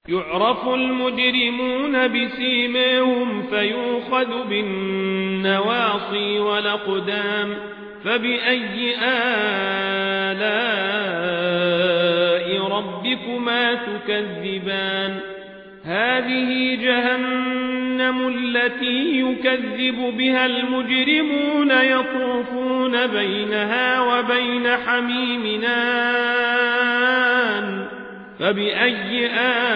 يعرف المجرمون بسيماهم فيؤخذ بالنواصي والأقدام فبأي آلاء ربكما تكذبان هذه جهنم التي يكذب بها المجرمون يطوفون بينها وبين حميم آن فبأي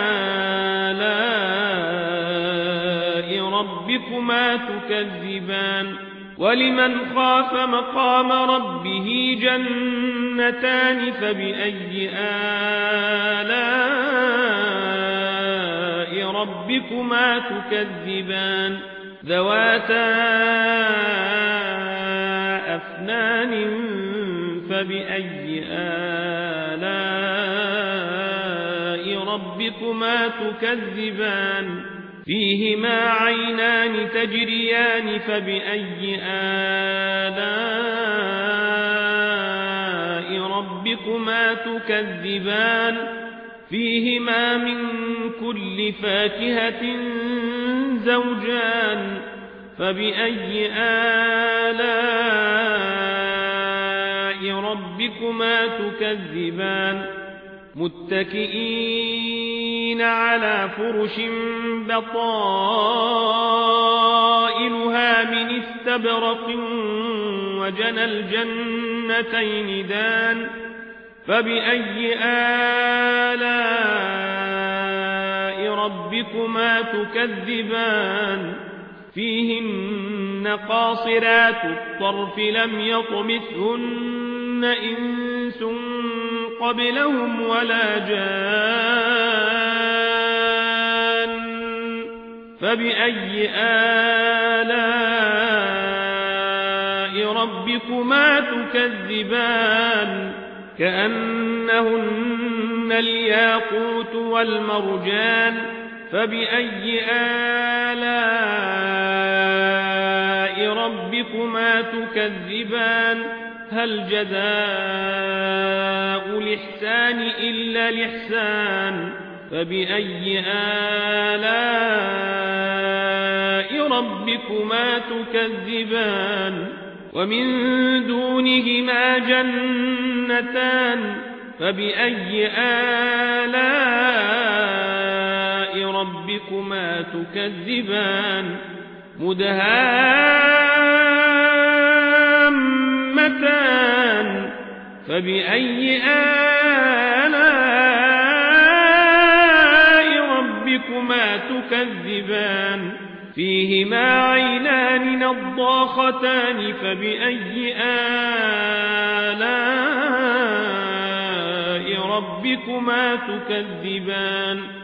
آلاء ربكما تكذبان ولمن خاف مقام ربه جنتان فبأي آلاء ربكما تكذبان ذواتا أفنان فبأي آلاء ربكما تكذبان فيهما عينان تجريان فبأي آلاء ربكما تكذبان فيهما من كل فاكهة زوجان فبأي آلاء ربكما تكذبان متكئين على فرش بطائنها من استبرق وجنى الجنتين دان فبأي آلاء ربكما تكذبان فيهن قاصرات الطرف لم يطمثهن إنس قبلهم ولا جان فبأي آلاء ربكما تكذبان كأنهن الياقوت والمرجان فبأي آلاء ربكما تكذبان هل جزاء الإحسان إلا الإحسان فبأي آلاء ربكما تكذبان ومن دونهما جنتان فبأي آلاء ربكما تكذبان مدهامتان فبأي آلاء ربكما تكذبان فيهما عينان نضاختان فبأي آلاء ربكما تكذبان